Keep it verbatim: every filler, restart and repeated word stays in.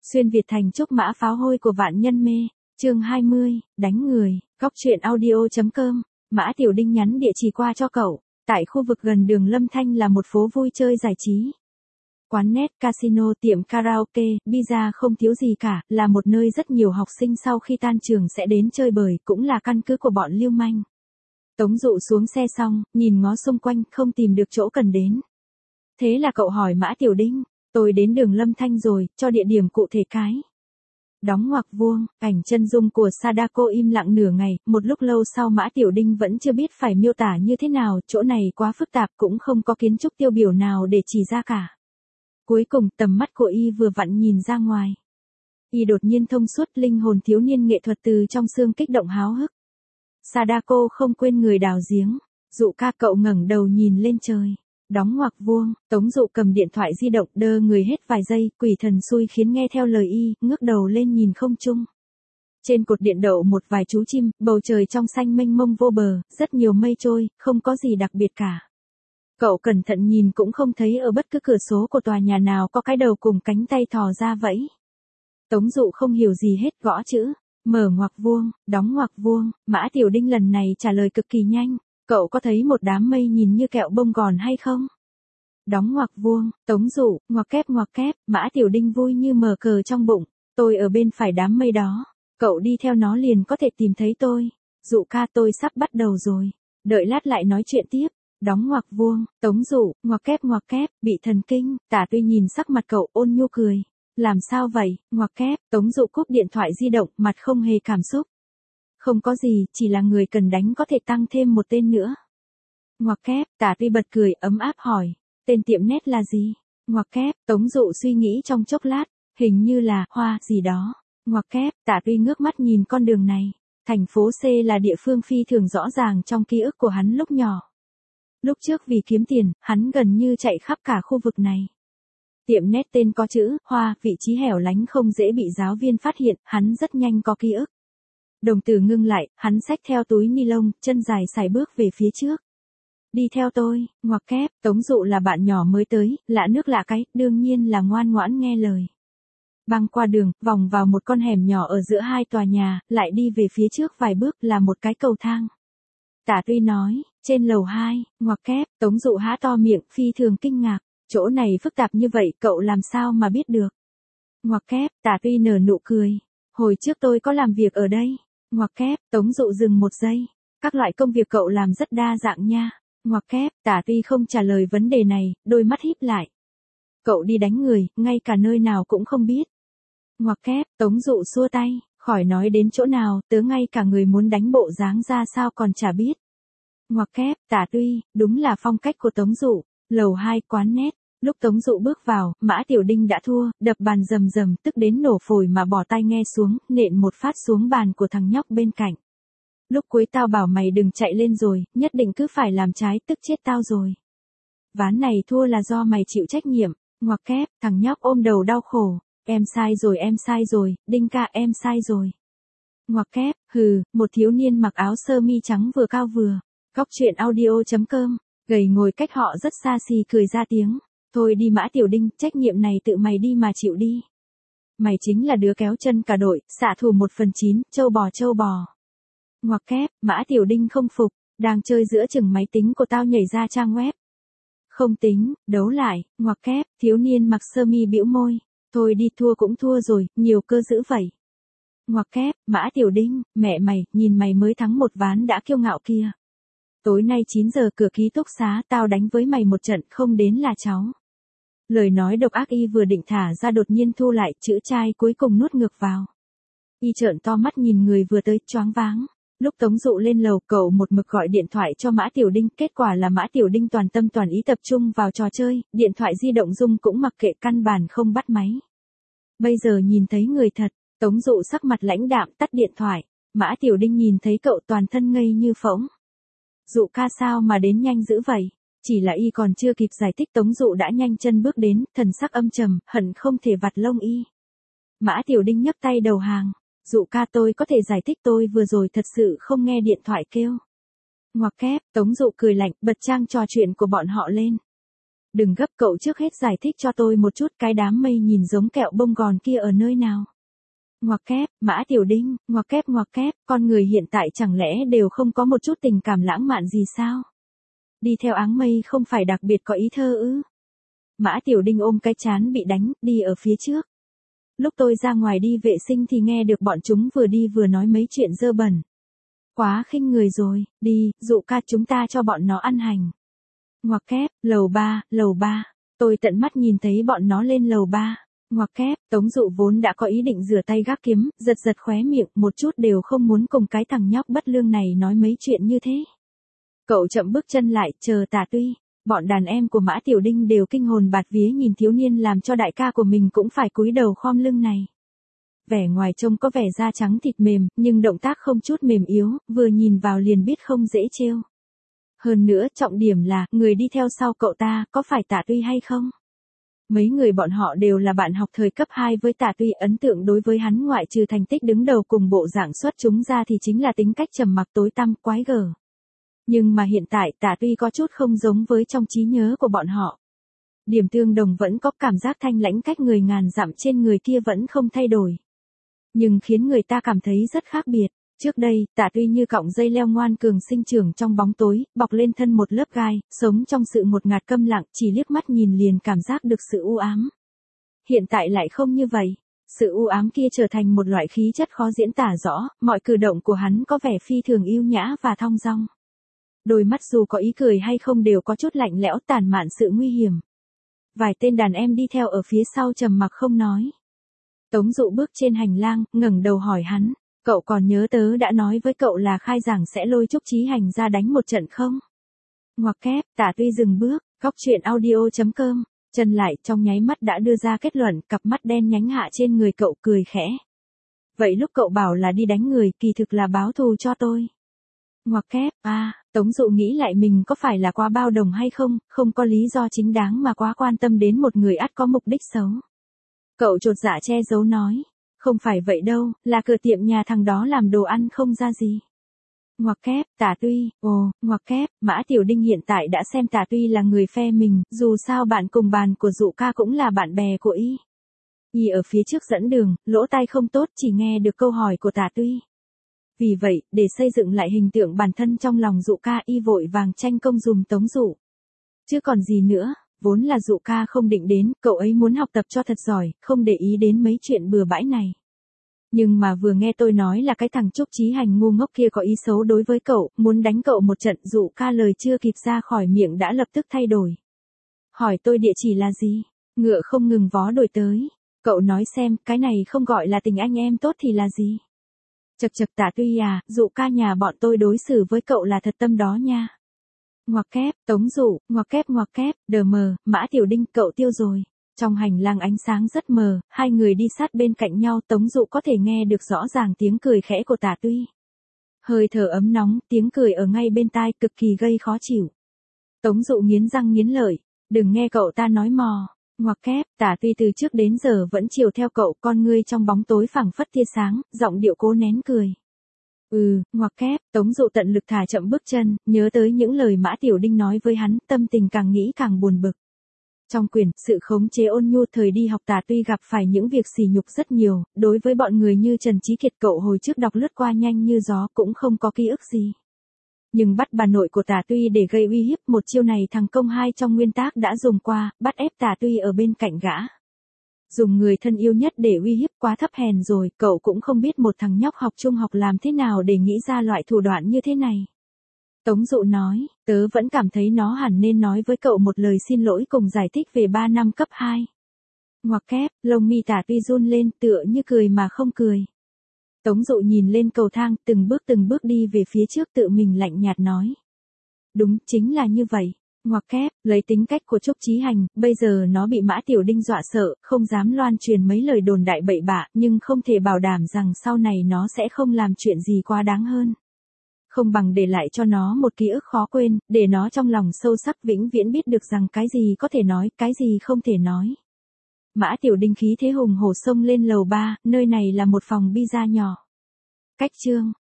Xuyên Việt thành trúc mã pháo hôi của vạn nhân mê, chương hai mươi, đánh người, góc truyện audio.com, Mã Tiểu Đinh nhắn địa chỉ qua cho cậu, tại khu vực gần đường Lâm Thanh là một phố vui chơi giải trí. Quán net, casino, tiệm karaoke, pizza không thiếu gì cả, là một nơi rất nhiều học sinh sau khi tan trường sẽ đến chơi bời, cũng là căn cứ của bọn lưu manh. Tống Dụ xuống xe xong, nhìn ngó xung quanh, không tìm được chỗ cần đến. Thế là cậu hỏi Mã Tiểu Đinh, tôi đến đường Lâm Thanh rồi, cho địa điểm cụ thể cái. Đóng ngoặc vuông, ảnh chân dung của Sadako im lặng nửa ngày, một lúc lâu sau Mã Tiểu Đinh vẫn chưa biết phải miêu tả như thế nào, chỗ này quá phức tạp cũng không có kiến trúc tiêu biểu nào để chỉ ra cả. Cuối cùng, tầm mắt của y vừa vặn nhìn ra ngoài. Y đột nhiên thông suốt, linh hồn thiếu niên nghệ thuật từ trong xương kích động háo hức. Sadako không quên người đào giếng. Dụ ca, cậu ngẩng đầu nhìn lên trời. Đóng ngoặc vuông, Tống Dụ cầm điện thoại di động đơ người hết vài giây, quỷ thần xui khiến nghe theo lời y, ngước đầu lên nhìn không trung. Trên cột điện đậu một vài chú chim, bầu trời trong xanh mênh mông vô bờ, rất nhiều mây trôi, không có gì đặc biệt cả. Cậu cẩn thận nhìn cũng không thấy ở bất cứ cửa số của tòa nhà nào có cái đầu cùng cánh tay thò ra vẫy. Tống Dụ không hiểu gì hết, gõ chữ, mở ngoặc vuông, đóng ngoặc vuông, Mã Tiểu Đinh lần này trả lời cực kỳ nhanh. Cậu có thấy một đám mây nhìn như kẹo bông gòn hay không? Đóng ngoặc vuông, Tống Dụ, ngoặc kép ngoặc kép, Mã Tiểu Đinh vui như mở cờ trong bụng. Tôi ở bên phải đám mây đó. Cậu đi theo nó liền có thể tìm thấy tôi. Dụ ca, tôi sắp bắt đầu rồi. Đợi lát lại nói chuyện tiếp. Đóng ngoặc vuông, Tống Dụ, ngoặc kép ngoặc kép, bị thần kinh. Tả Tuy nhìn sắc mặt cậu ôn nhu cười. Làm sao vậy? Ngoặc kép, Tống Dụ cúp điện thoại di động, mặt không hề cảm xúc. Không có gì, chỉ là người cần đánh có thể tăng thêm một tên nữa. Ngoặc kép, Tả Tuy bật cười, ấm áp hỏi, tên tiệm net là gì? Ngoặc kép, Tống Dụ suy nghĩ trong chốc lát, hình như là Hoa gì đó. Ngoặc kép, Tả Tuy ngước mắt nhìn con đường này. Thành phố C là địa phương phi thường rõ ràng trong ký ức của hắn lúc nhỏ. Lúc trước vì kiếm tiền, hắn gần như chạy khắp cả khu vực này. Tiệm net tên có chữ Hoa, vị trí hẻo lánh không dễ bị giáo viên phát hiện, hắn rất nhanh có ký ức. Đồng tử ngưng lại, hắn xách theo túi ni lông, chân dài sải bước về phía trước. Đi theo tôi, ngoặc kép, Tống Dụ là bạn nhỏ mới tới, lạ nước lạ cái, đương nhiên là ngoan ngoãn nghe lời. Băng qua đường, vòng vào một con hẻm nhỏ ở giữa hai tòa nhà, lại đi về phía trước vài bước là một cái cầu thang. Tả Tuy nói, trên lầu hai, ngoặc kép, Tống Dụ há to miệng, phi thường kinh ngạc, chỗ này phức tạp như vậy, cậu làm sao mà biết được? Ngoặc kép, Tả Tuy nở nụ cười, hồi trước tôi có làm việc ở đây. Ngoặc kép, Tống Dụ dừng một giây. Các loại công việc cậu làm rất đa dạng nha. Ngoặc kép, Tả Tuy không trả lời vấn đề này, đôi mắt híp lại. Cậu đi đánh người, ngay cả nơi nào cũng không biết. Ngoặc kép, Tống Dụ xua tay, khỏi nói đến chỗ nào, tớ ngay cả người muốn đánh bộ dáng ra sao còn chả biết. Ngoặc kép, Tả Tuy, đúng là phong cách của Tống Dụ. Lầu hai, quán net. Lúc Tống Dụ bước vào, Mã Tiểu Đinh đã thua, đập bàn rầm rầm, tức đến nổ phổi mà bỏ tai nghe xuống, nện một phát xuống bàn của thằng nhóc bên cạnh. Lúc cuối tao bảo mày đừng chạy lên rồi, nhất định cứ phải làm trái, tức chết tao rồi. Ván này thua là do mày chịu trách nhiệm. Ngoặc kép, thằng nhóc ôm đầu đau khổ. Em sai rồi, em sai rồi, Đinh ca, em sai rồi. Ngoặc kép, hừ, một thiếu niên mặc áo sơ mi trắng vừa cao vừa. Góc truyện audio.com, gầy ngồi cách họ rất xa xì cười ra tiếng. Thôi đi Mã Tiểu Đinh, trách nhiệm này tự mày đi mà chịu đi. Mày chính là đứa kéo chân cả đội, xạ thủ một phần chín, châu bò châu bò. Ngoặc kép, Mã Tiểu Đinh không phục, đang chơi giữa chừng máy tính của tao nhảy ra trang web. Không tính, đấu lại, ngoặc kép, thiếu niên mặc sơ mi bĩu môi. Thôi đi, thua cũng thua rồi, nhiều cơ dữ vậy. Ngoặc kép, Mã Tiểu Đinh, mẹ mày, nhìn mày mới thắng một ván đã kiêu ngạo kia. Tối nay chín giờ cửa ký túc xá, tao đánh với mày một trận, không đến là cháu. Lời nói độc ác y vừa định thả ra đột nhiên thu lại, chữ trai cuối cùng nuốt ngược vào. Y trợn to mắt nhìn người vừa tới, choáng váng. Lúc Tống Dụ lên lầu, cậu một mực gọi điện thoại cho Mã Tiểu Đinh, kết quả là Mã Tiểu Đinh toàn tâm toàn ý tập trung vào trò chơi, điện thoại di động rung cũng mặc kệ, căn bản không bắt máy. Bây giờ nhìn thấy người thật, Tống Dụ sắc mặt lãnh đạm tắt điện thoại, Mã Tiểu Đinh nhìn thấy cậu toàn thân ngây như phỗng. Dụ ca, sao mà đến nhanh dữ vậy? Chỉ là y còn chưa kịp giải thích Tống Dụ đã nhanh chân bước đến, thần sắc âm trầm, hận không thể vặt lông y. Mã Tiểu Đinh nhấc tay đầu hàng. Dụ ca, tôi có thể giải thích, tôi vừa rồi thật sự không nghe điện thoại kêu. Ngoặc kép, Tống Dụ cười lạnh, bật trang trò chuyện của bọn họ lên. Đừng gấp, cậu trước hết giải thích cho tôi một chút cái đám mây nhìn giống kẹo bông gòn kia ở nơi nào. Ngoặc kép, Mã Tiểu Đinh, ngoặc kép ngoặc kép, con người hiện tại chẳng lẽ đều không có một chút tình cảm lãng mạn gì sao? Đi theo áng mây không phải đặc biệt có ý thơ ư? Mã Tiểu Đinh ôm cái trán bị đánh, đi ở phía trước. Lúc tôi ra ngoài đi vệ sinh thì nghe được bọn chúng vừa đi vừa nói mấy chuyện dơ bẩn. Quá khinh người rồi, đi, dụ ca chúng ta cho bọn nó ăn hành. Ngoặc kép, lầu ba, lầu ba. Tôi tận mắt nhìn thấy bọn nó lên lầu ba. Ngoặc kép, Tống Dụ vốn đã có ý định rửa tay gác kiếm, giật giật khóe miệng, một chút đều không muốn cùng cái thằng nhóc bất lương này nói mấy chuyện như thế. Cậu chậm bước chân lại, chờ Tả Tuy. Bọn đàn em của Mã Tiểu Đinh đều kinh hồn bạt vía nhìn thiếu niên làm cho đại ca của mình cũng phải cúi đầu khom lưng này. Vẻ ngoài trông có vẻ da trắng thịt mềm, nhưng động tác không chút mềm yếu, vừa nhìn vào liền biết không dễ trêu. Hơn nữa, trọng điểm là, người đi theo sau cậu ta, có phải Tả Tuy hay không? Mấy người bọn họ đều là bạn học thời cấp hai với Tả Tuy, ấn tượng đối với hắn ngoại trừ thành tích đứng đầu cùng bộ dạng xuất chúng ra thì chính là tính cách trầm mặc tối tăm, quái gở. Nhưng mà hiện tại Tả Tuy có chút không giống với trong trí nhớ của bọn họ. Điểm tương đồng vẫn có, cảm giác thanh lãnh cách người ngàn dặm trên người kia vẫn không thay đổi. Nhưng khiến người ta cảm thấy rất khác biệt. Trước đây, Tả Tuy như cọng dây leo ngoan cường sinh trưởng trong bóng tối, bọc lên thân một lớp gai, sống trong sự ngột ngạt câm lặng, chỉ liếc mắt nhìn liền cảm giác được sự u ám. Hiện tại lại không như vậy. Sự u ám kia trở thành một loại khí chất khó diễn tả rõ, mọi cử động của hắn có vẻ phi thường yêu nhã và thong dong. Đôi mắt dù có ý cười hay không đều có chút lạnh lẽo tàn mạn sự nguy hiểm. Vài tên đàn em đi theo ở phía sau trầm mặc không nói. Tống Dụ bước trên hành lang, ngẩng đầu hỏi hắn, cậu còn nhớ tớ đã nói với cậu là khai giảng sẽ lôi Trúc Chí Hành ra đánh một trận không? Ngoặc kép, Tả Tuy dừng bước, góc truyện audio chấm com, chân lại trong nháy mắt đã đưa ra kết luận, cặp mắt đen nhánh hạ trên người cậu cười khẽ. Vậy lúc cậu bảo là đi đánh người, kỳ thực là báo thù cho tôi. Ngoặc kép, à, Tống Dụ nghĩ lại mình có phải là quá bao đồng hay không, không có lý do chính đáng mà quá quan tâm đến một người ắt có mục đích xấu. Cậu chột dạ che giấu nói, không phải vậy đâu, là cửa tiệm nhà thằng đó làm đồ ăn không ra gì. Ngoặc kép, Tả Tuy, ồ, ngoặc kép, Mã Tiểu Đinh hiện tại đã xem Tả Tuy là người phe mình, dù sao bạn cùng bàn của Dụ ca cũng là bạn bè của y. Y ở phía trước dẫn đường, lỗ tai không tốt chỉ nghe được câu hỏi của Tả Tuy. Vì vậy, để xây dựng lại hình tượng bản thân trong lòng Dụ ca, y vội vàng tranh công dùm Tống Dụ. Chứ còn gì nữa, vốn là Dụ ca không định đến, cậu ấy muốn học tập cho thật giỏi, không để ý đến mấy chuyện bừa bãi này. Nhưng mà vừa nghe tôi nói là cái thằng Trúc Chí Hành ngu ngốc kia có ý xấu đối với cậu, muốn đánh cậu một trận, Dụ ca lời chưa kịp ra khỏi miệng đã lập tức thay đổi. Hỏi tôi địa chỉ là gì? Ngựa không ngừng vó đổi tới. Cậu nói xem, cái này không gọi là tình anh em tốt thì là gì? Chật chật Tả Tuy à, Dụ ca nhà bọn tôi đối xử với cậu là thật tâm đó nha. Ngoặc kép, Tống Dụ, ngoặc kép ngoặc kép, đờ mờ, Mã Tiểu Đinh, cậu tiêu rồi. Trong hành lang ánh sáng rất mờ, hai người đi sát bên cạnh nhau, Tống Dụ có thể nghe được rõ ràng tiếng cười khẽ của Tả Tuy. Hơi thở ấm nóng, tiếng cười ở ngay bên tai, cực kỳ gây khó chịu. Tống Dụ nghiến răng nghiến lợi, đừng nghe cậu ta nói mò. Ngoặc kép, Tả Tuy từ trước đến giờ vẫn chiều theo cậu, con ngươi trong bóng tối phảng phất tia sáng, giọng điệu cố nén cười. Ừ, ngoặc kép, Tống Dụ tận lực thả chậm bước chân, nhớ tới những lời Mã Tiểu Đinh nói với hắn, tâm tình càng nghĩ càng buồn bực. Trong quyển, sự khống chế ôn nhu thời đi học Tả Tuy gặp phải những việc sỉ nhục rất nhiều, đối với bọn người như Trần Trí Kiệt cậu hồi trước đọc lướt qua nhanh như gió cũng không có ký ức gì. Nhưng bắt bà nội của Tả Tuy để gây uy hiếp, một chiêu này thằng Công Hai trong nguyên tác đã dùng qua, bắt ép Tả Tuy ở bên cạnh gã. Dùng người thân yêu nhất để uy hiếp quá thấp hèn rồi, cậu cũng không biết một thằng nhóc học trung học làm thế nào để nghĩ ra loại thủ đoạn như thế này. Tống Dụ nói, tớ vẫn cảm thấy nó hẳn nên nói với cậu một lời xin lỗi cùng giải thích về ba năm cấp hai. Ngoặc kép, lông mi Tả Tuy run lên tựa như cười mà không cười. Tống Dụ nhìn lên cầu thang, từng bước từng bước đi về phía trước tự mình lạnh nhạt nói. Đúng, chính là như vậy. Ngoặc kép, lấy tính cách của Trúc Chí Hành, bây giờ nó bị Mã Tiểu Đinh dọa sợ, không dám loan truyền mấy lời đồn đại bậy bạ, nhưng không thể bảo đảm rằng sau này nó sẽ không làm chuyện gì quá đáng hơn. Không bằng để lại cho nó một ký ức khó quên, để nó trong lòng sâu sắc vĩnh viễn biết được rằng cái gì có thể nói, cái gì không thể nói. Mã Tiểu Đinh khí thế hùng hổ xông lên lầu ba, nơi này là một phòng pizza nhỏ. Cách chương